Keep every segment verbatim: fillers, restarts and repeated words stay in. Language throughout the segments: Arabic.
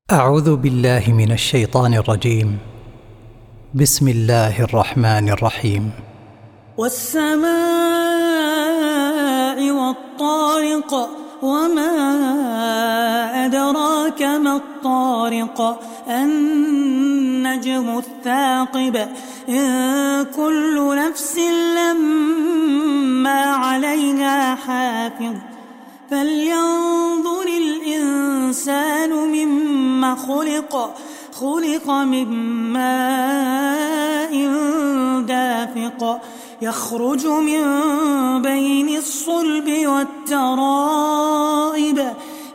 أعوذ بالله من الشيطان الرجيم. بسم الله الرحمن الرحيم. والسماء والطارق وما أدراك ما الطارق النجم الثاقب إن كل نفس لما عليها حافظ فلينظر الإنسان مما خلق خلق من ماء دافق يخرج من بين الصلب والترائب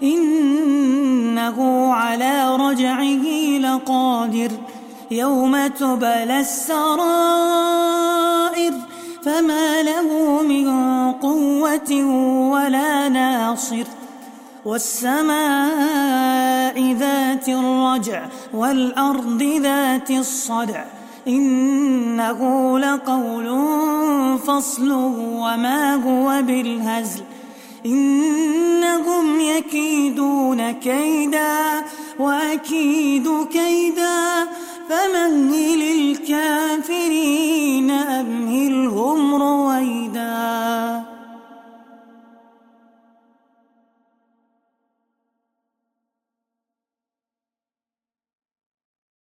إنه على رجعه لقادر يوم تبلى السرائر فما له من قوة ولا ناصر والسماء ذات الرجع والأرض ذات الصدع إنه لقول فصل وما هو بالهزل إنهم يكيدون كيدا وأكيد كيدا فمهل الكافرين أمهلهم رويدا.